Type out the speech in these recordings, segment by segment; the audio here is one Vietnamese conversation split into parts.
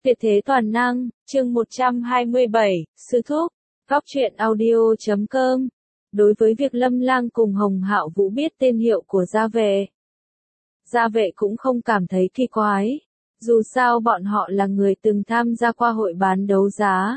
Tuyệt thế toàn năng, chương 127, Sư Thúc, Góc truyện audio.com. Đối với việc Lâm Lang cùng Hồng Hạo Vũ biết tên hiệu của Gia Vệ cũng không cảm thấy kỳ quái. Dù sao bọn họ là người từng tham gia qua hội bán đấu giá.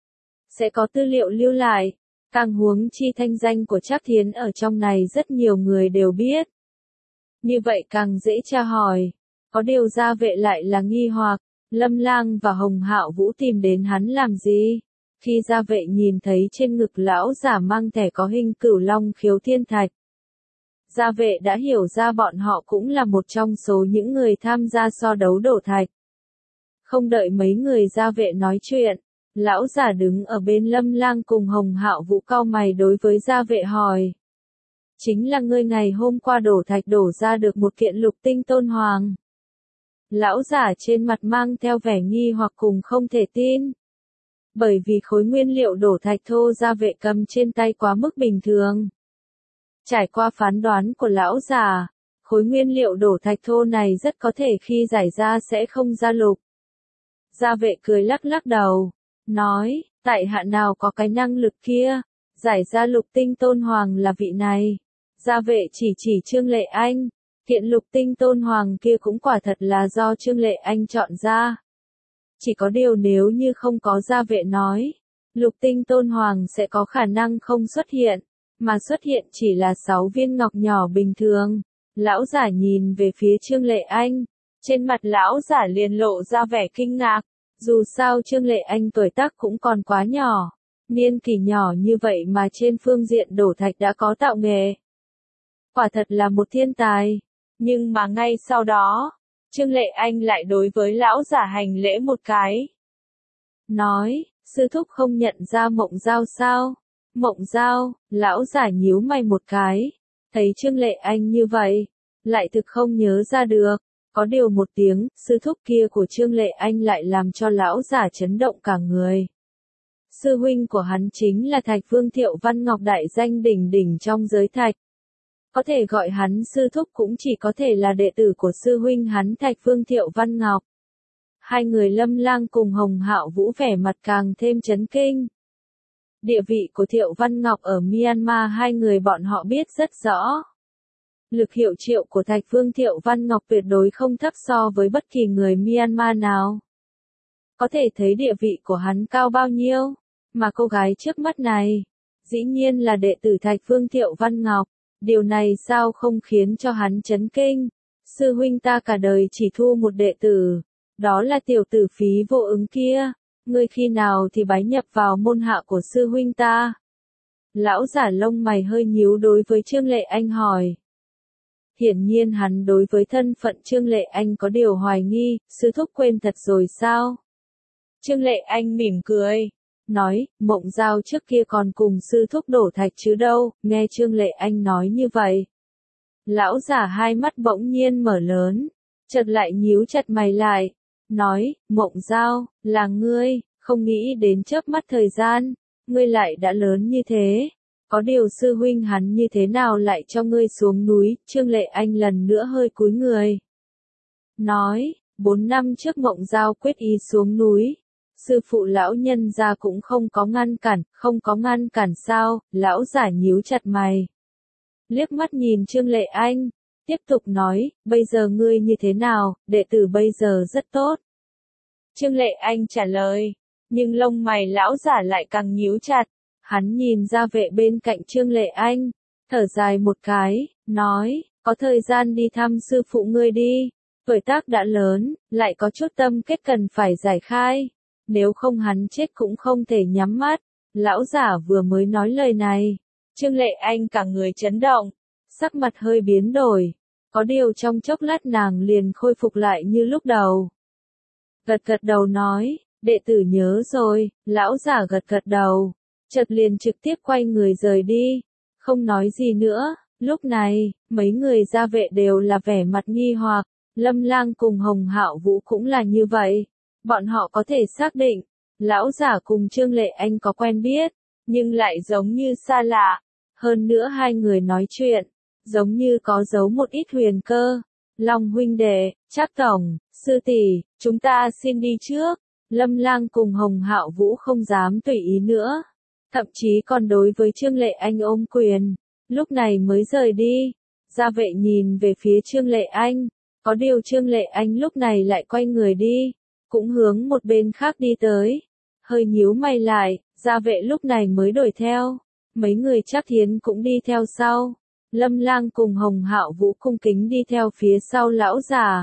Sẽ có tư liệu lưu lại, càng huống chi thanh danh của Trác Thiến ở trong này rất nhiều người đều biết. Như vậy càng dễ tra hỏi. Có điều Gia Vệ lại là nghi hoặc, Lâm Lang và Hồng Hạo Vũ tìm đến hắn làm gì? Khi Gia Vệ nhìn thấy trên ngực lão giả mang thẻ có hình Cửu Long Khiếu Thiên Thạch, Gia Vệ đã hiểu ra bọn họ cũng là một trong số những người tham gia so đấu đổ thạch. Không đợi mấy người Gia Vệ nói chuyện, lão giả đứng ở bên Lâm Lang cùng Hồng Hạo Vũ cau mày đối với Gia Vệ hỏi. Chính là ngươi ngày hôm qua đổ thạch đổ ra được một kiện lục tinh tôn hoàng. Lão giả trên mặt mang theo vẻ nghi hoặc cùng không thể tin. Bởi vì khối nguyên liệu đổ thạch thô Gia Vệ cầm trên tay quá mức bình thường. Trải qua phán đoán của lão già, khối nguyên liệu đổ thạch thô này rất có thể khi giải ra sẽ không ra lục. Gia Vệ cười lắc lắc đầu, nói, tại hạ nào có cái năng lực kia, giải ra lục tinh tôn hoàng là vị này. Gia Vệ chỉ Trương Lệ Anh, kiện lục tinh tôn hoàng kia cũng quả thật là do Trương Lệ Anh chọn ra. Chỉ có điều nếu như không có Gia Vệ nói, lục tinh tôn hoàng sẽ có khả năng không xuất hiện. Mà xuất hiện chỉ là 6 viên ngọc nhỏ bình thường. Lão giả nhìn về phía Trương Lệ Anh. Trên mặt lão giả liền lộ ra vẻ kinh ngạc. Dù sao Trương Lệ Anh tuổi tác cũng còn quá nhỏ. Niên kỷ nhỏ như vậy mà trên phương diện đổ thạch đã có tạo nghề. Quả thật là một thiên tài. Nhưng mà ngay sau đó, Trương Lệ Anh lại đối với lão giả hành lễ một cái. Nói, sư thúc không nhận ra Mộng Giao sao? Mộng Giao, lão giả nhíu mày một cái, thấy Trương Lệ Anh như vậy, lại thực không nhớ ra được, có điều một tiếng, sư thúc kia của Trương Lệ Anh lại làm cho lão giả chấn động cả người. Sư huynh của hắn chính là Thạch Vương Thiệu Văn Ngọc đại danh đỉnh đỉnh trong giới thạch. Có thể gọi hắn sư thúc cũng chỉ có thể là đệ tử của sư huynh hắn Thạch Vương Thiệu Văn Ngọc. Hai người Lâm Lang cùng Hồng Hạo Vũ vẻ mặt càng thêm chấn kinh. Địa vị của Thiệu Văn Ngọc ở Myanmar hai người bọn họ biết rất rõ. Lực hiệu triệu của Thạch Vương Thiệu Văn Ngọc tuyệt đối không thấp so với bất kỳ người Myanmar nào. Có thể thấy địa vị của hắn cao bao nhiêu, mà cô gái trước mắt này, dĩ nhiên là đệ tử Thạch Vương Thiệu Văn Ngọc, điều này sao không khiến cho hắn chấn kinh. Sư huynh ta cả đời chỉ thu một đệ tử, đó là tiểu tử Phí Vô Ứng kia. Ngươi khi nào thì bái nhập vào môn hạ của sư huynh ta? Lão giả lông mày hơi nhíu đối với Trương Lệ Anh hỏi. Hiển nhiên hắn đối với thân phận Trương Lệ Anh có điều hoài nghi, sư thúc quên thật rồi sao? Trương Lệ Anh mỉm cười, nói, Mộng Giao trước kia còn cùng sư thúc đổ thạch chứ đâu, nghe Trương Lệ Anh nói như vậy. Lão giả hai mắt bỗng nhiên mở lớn, chợt lại nhíu chặt mày lại. Nói, Mộng Giao, là ngươi, không nghĩ đến chớp mắt thời gian, ngươi lại đã lớn như thế. Có điều sư huynh hắn như thế nào lại cho ngươi xuống núi, Trương Lệ Anh lần nữa hơi cúi người. Nói, 4 năm trước Mộng Giao quyết ý xuống núi, sư phụ lão nhân gia cũng không có ngăn cản sao, lão giả nhíu chặt mày. Liếc mắt nhìn Trương Lệ Anh. Tiếp tục nói, bây giờ ngươi như thế nào, đệ tử bây giờ rất tốt. Trương Lệ Anh trả lời, nhưng lông mày lão giả lại càng nhíu chặt. Hắn nhìn Gia Vệ bên cạnh Trương Lệ Anh, thở dài một cái, nói, có thời gian đi thăm sư phụ ngươi đi. Tuổi tác đã lớn, lại có chút tâm kết cần phải giải khai. Nếu không hắn chết cũng không thể nhắm mắt. Lão giả vừa mới nói lời này. Trương Lệ Anh cả người chấn động, sắc mặt hơi biến đổi. Có điều trong chốc lát nàng liền khôi phục lại như lúc đầu. Gật đầu nói, đệ tử nhớ rồi, lão giả gật đầu, chợt liền trực tiếp quay người rời đi, không nói gì nữa. Lúc này, mấy người Gia Vệ đều là vẻ mặt nghi hoặc, Lâm Lang cùng Hồng Hạo Vũ cũng là như vậy. Bọn họ có thể xác định, lão giả cùng Trương Lệ Anh có quen biết, nhưng lại giống như xa lạ. Hơn nữa hai người nói chuyện, giống như có giấu một ít huyền cơ. Long huynh đệ, Trác tổng, sư tỷ, chúng ta xin đi trước. Lâm Lang cùng Hồng Hạo Vũ không dám tùy ý nữa. Thậm chí còn đối với Trương Lệ Anh ôm quyền. Lúc này mới rời đi. Gia vệ nhìn về phía Trương Lệ Anh. Có điều Trương Lệ Anh lúc này lại quay người đi. Cũng hướng một bên khác đi tới. Hơi nhíu mày lại, Gia vệ lúc này mới đuổi theo. Mấy người Trác Thiến cũng đi theo sau. Lâm Lang cùng Hồng Hạo Vũ cung kính đi theo phía sau lão giả.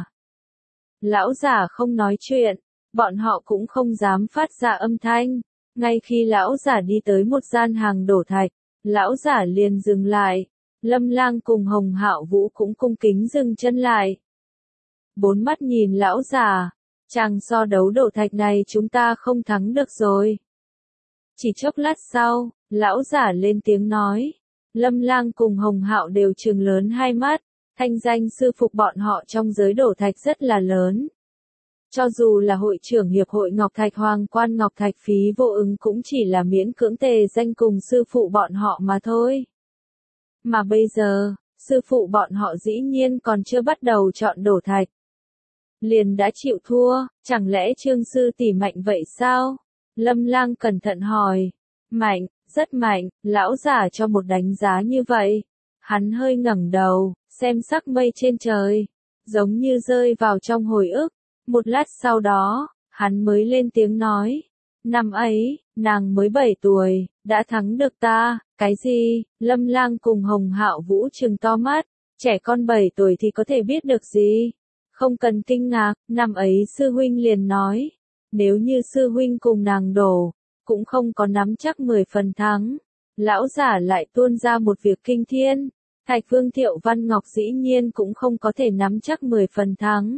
Lão giả không nói chuyện, bọn họ cũng không dám phát ra âm thanh. Ngay khi lão giả đi tới một gian hàng đổ thạch, lão giả liền dừng lại. Lâm Lang cùng Hồng Hạo Vũ cũng cung kính dừng chân lại. Bốn mắt nhìn lão giả, chàng so đấu đổ thạch này chúng ta không thắng được rồi. Chỉ chốc lát sau, lão giả lên tiếng nói. Lâm Lang cùng Hồng Hạo đều trừng lớn hai mắt, thanh danh sư phụ bọn họ trong giới đổ thạch rất là lớn. Cho dù là hội trưởng hiệp hội Ngọc Thạch Hoàng quan Ngọc Thạch Phí Vô Ứng cũng chỉ là miễn cưỡng tề danh cùng sư phụ bọn họ mà thôi. Mà bây giờ, sư phụ bọn họ dĩ nhiên còn chưa bắt đầu chọn đổ thạch. Liền đã chịu thua, chẳng lẽ Trương sư tỷ mạnh vậy sao? Lâm Lang cẩn thận hỏi. Mạnh, rất mạnh, lão giả cho một đánh giá như vậy. Hắn hơi ngẩng đầu, xem sắc mây trên trời, giống như rơi vào trong hồi ức. Một lát sau đó, hắn mới lên tiếng nói. Năm ấy, nàng mới 7 tuổi, đã thắng được ta. Cái gì? Lâm Lang cùng Hồng Hạo Vũ trừng to mắt. Trẻ con 7 tuổi thì có thể biết được gì? Không cần kinh ngạc, năm ấy sư huynh liền nói. Nếu như sư huynh cùng nàng đổ, cũng không có nắm chắc 10 phần thắng. Lão giả lại tuôn ra một việc kinh thiên. Thạch Vương Thiệu Văn Ngọc dĩ nhiên cũng không có thể nắm chắc 10 phần thắng.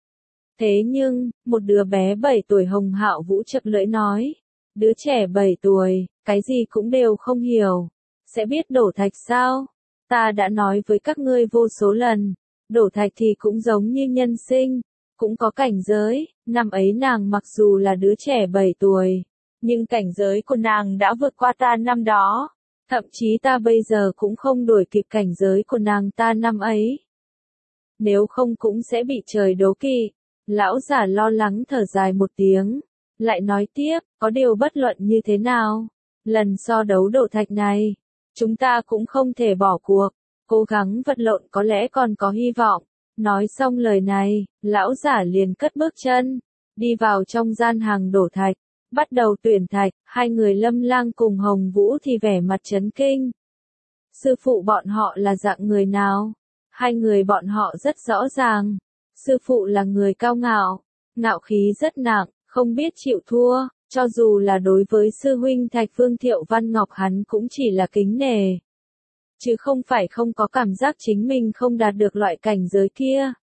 Thế nhưng, một đứa bé 7 tuổi Hồng Hạo Vũ chật lưỡi nói. Đứa trẻ 7 tuổi, cái gì cũng đều không hiểu. Sẽ biết đổ thạch sao? Ta đã nói với các ngươi vô số lần. Đổ thạch thì cũng giống như nhân sinh. Cũng có cảnh giới. Năm ấy nàng mặc dù là đứa trẻ 7 tuổi. Nhưng cảnh giới của nàng đã vượt qua ta năm đó. Thậm chí ta bây giờ cũng không đuổi kịp cảnh giới của nàng ta năm ấy. Nếu không cũng sẽ bị trời đố kỵ. Lão giả lo lắng thở dài một tiếng. Lại nói tiếp, có điều bất luận như thế nào. Lần so đấu đổ thạch này, chúng ta cũng không thể bỏ cuộc. Cố gắng vật lộn có lẽ còn có hy vọng. Nói xong lời này, lão giả liền cất bước chân. Đi vào trong gian hàng đổ thạch. Bắt đầu tuyển thạch, hai người Lâm Lang cùng Hồng Vũ thì vẻ mặt chấn kinh. Sư phụ bọn họ là dạng người nào? Hai người bọn họ rất rõ ràng. Sư phụ là người cao ngạo, ngạo khí rất nặng, không biết chịu thua, cho dù là đối với sư huynh Thạch Vương Thiệu Văn Ngọc hắn cũng chỉ là kính nể. Chứ không phải không có cảm giác chính mình không đạt được loại cảnh giới kia.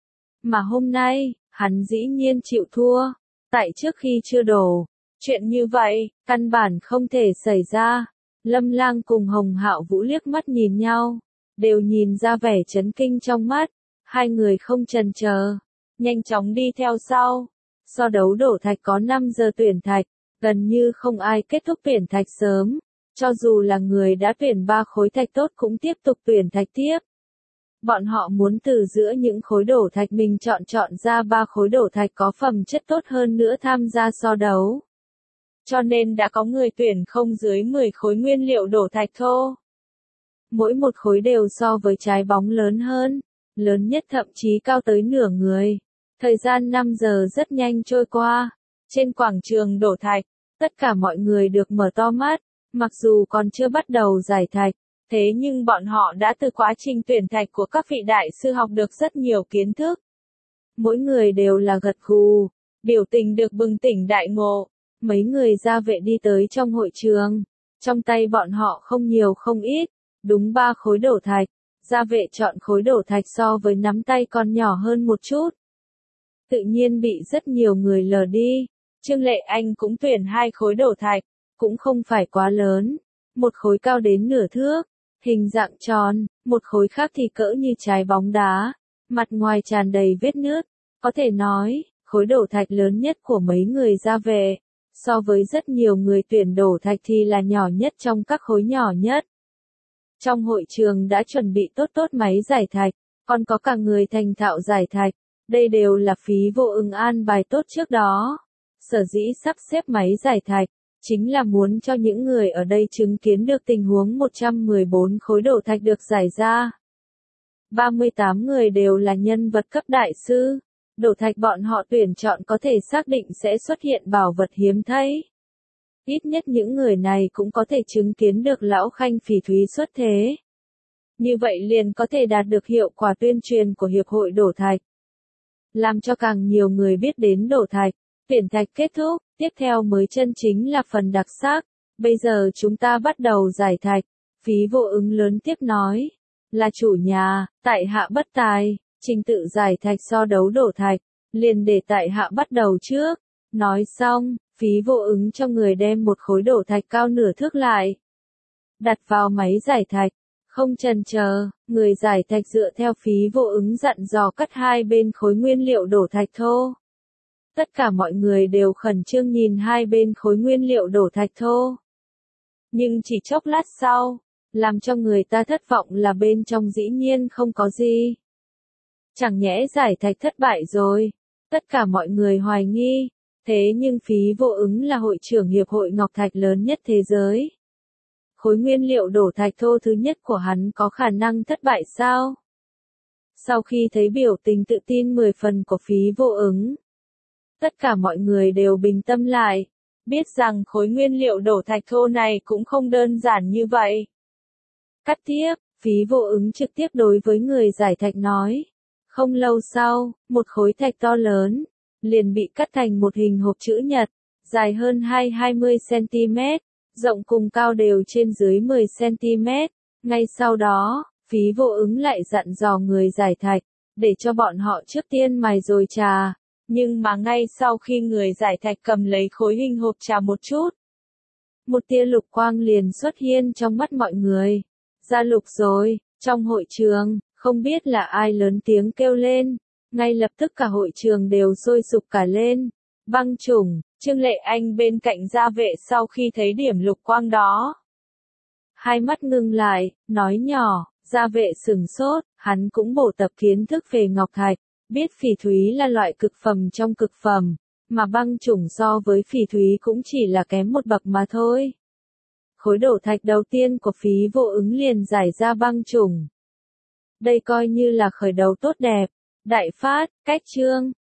Mà hôm nay, hắn dĩ nhiên chịu thua, tại trước khi chưa đổ. Chuyện như vậy, căn bản không thể xảy ra. Lâm Lang cùng Hồng Hạo Vũ liếc mắt nhìn nhau, đều nhìn ra vẻ chấn kinh trong mắt. Hai người không chần chờ, nhanh chóng đi theo sau. So đấu đổ thạch có 5 giờ tuyển thạch, gần như không ai kết thúc tuyển thạch sớm. Cho dù là người đã tuyển 3 khối thạch tốt cũng tiếp tục tuyển thạch tiếp. Bọn họ muốn từ giữa những khối đổ thạch mình chọn ra 3 khối đổ thạch có phẩm chất tốt hơn nữa tham gia so đấu. Cho nên đã có người tuyển không dưới 10 khối nguyên liệu đổ thạch thô. Mỗi một khối đều so với trái bóng lớn hơn. Lớn nhất thậm chí cao tới nửa người. Thời gian 5 giờ rất nhanh trôi qua. Trên quảng trường đổ thạch, tất cả mọi người được mở to mắt. Mặc dù còn chưa bắt đầu giải thạch, thế nhưng bọn họ đã từ quá trình tuyển thạch của các vị đại sư học được rất nhiều kiến thức. Mỗi người đều là gật gù, biểu tình được bừng tỉnh đại ngộ. Mấy người gia vệ đi tới trong hội trường. Trong tay bọn họ không nhiều không ít, đúng 3 khối đổ thạch. Gia vệ chọn khối đổ thạch so với nắm tay còn nhỏ hơn một chút. Tự nhiên bị rất nhiều người lờ đi. Trương Lệ Anh cũng tuyển 2 khối đổ thạch, cũng không phải quá lớn. Một khối cao đến nửa thước, hình dạng tròn, một khối khác thì cỡ như trái bóng đá, mặt ngoài tràn đầy vết nứt. Có thể nói, khối đổ thạch lớn nhất của mấy người gia vệ, so với rất nhiều người tuyển đổ thạch thì là nhỏ nhất trong các khối nhỏ nhất. Trong hội trường đã chuẩn bị tốt máy giải thạch, còn có cả người thành thạo giải thạch. Đây đều là Phí Vô Ưng an bài tốt trước đó. Sở dĩ sắp xếp máy giải thạch, chính là muốn cho những người ở đây chứng kiến được tình huống 114 khối đổ thạch được giải ra. 38 người đều là nhân vật cấp đại sư. Đổ thạch bọn họ tuyển chọn có thể xác định sẽ xuất hiện bảo vật hiếm thấy. Ít nhất những người này cũng có thể chứng kiến được lão Khanh phỉ thúy xuất thế. Như vậy liền có thể đạt được hiệu quả tuyên truyền của Hiệp hội Đổ thạch. Làm cho càng nhiều người biết đến đổ thạch. Tuyển thạch kết thúc, tiếp theo mới chân chính là phần đặc sắc. Bây giờ chúng ta bắt đầu giải thạch. Phí Vô Ứng lớn tiếp nói. Là chủ nhà, tại hạ bất tài, trình tự giải thạch so đấu đổ thạch, liền để tại hạ bắt đầu trước. Nói xong, Phí Vô Ứng cho người đem một khối đổ thạch cao nửa thước lại. Đặt vào máy giải thạch, không chần chờ, người giải thạch dựa theo Phí Vô Ứng dặn dò cắt hai bên khối nguyên liệu đổ thạch thô. Tất cả mọi người đều khẩn trương nhìn hai bên khối nguyên liệu đổ thạch thô. Nhưng chỉ chốc lát sau, làm cho người ta thất vọng là bên trong dĩ nhiên không có gì. Chẳng nhẽ giải thạch thất bại rồi. Tất cả mọi người hoài nghi. Thế nhưng Phí Vô Ứng là hội trưởng hiệp hội ngọc thạch lớn nhất thế giới. Khối nguyên liệu đổ thạch thô thứ nhất của hắn có khả năng thất bại sao? Sau khi thấy biểu tình tự tin 10 phần của Phí Vô Ứng, tất cả mọi người đều bình tâm lại, biết rằng khối nguyên liệu đổ thạch thô này cũng không đơn giản như vậy. Cắt tiếp, Phí Vô Ứng trực tiếp đối với người giải thạch nói. Không lâu sau, một khối thạch to lớn, liền bị cắt thành một hình hộp chữ nhật, dài hơn 20cm, rộng cùng cao đều trên dưới 10cm. Ngay sau đó, Phí Vô Ứng lại dặn dò người giải thạch, để cho bọn họ trước tiên mài rồi trà. Nhưng mà ngay sau khi người giải thạch cầm lấy khối hình hộp trà một chút, một tia lục quang liền xuất hiện trong mắt mọi người. Ra lục rồi, trong hội trường, không biết là ai lớn tiếng kêu lên. Ngay lập tức cả hội trường đều sôi sục cả lên. Băng chủng, Trương Lệ Anh bên cạnh Gia Vệ sau khi thấy điểm lục quang đó, hai mắt ngưng lại, nói nhỏ. Gia Vệ sửng sốt, hắn cũng bổ tập kiến thức về ngọc thạch, biết phỉ thúy là loại cực phẩm trong cực phẩm, mà băng chủng so với phỉ thúy cũng chỉ là kém một bậc mà thôi. Khối đổ thạch đầu tiên của Phí Vô Ứng liền giải ra băng chủng. Đây coi như là khởi đầu tốt đẹp. Đại phát, cách chương,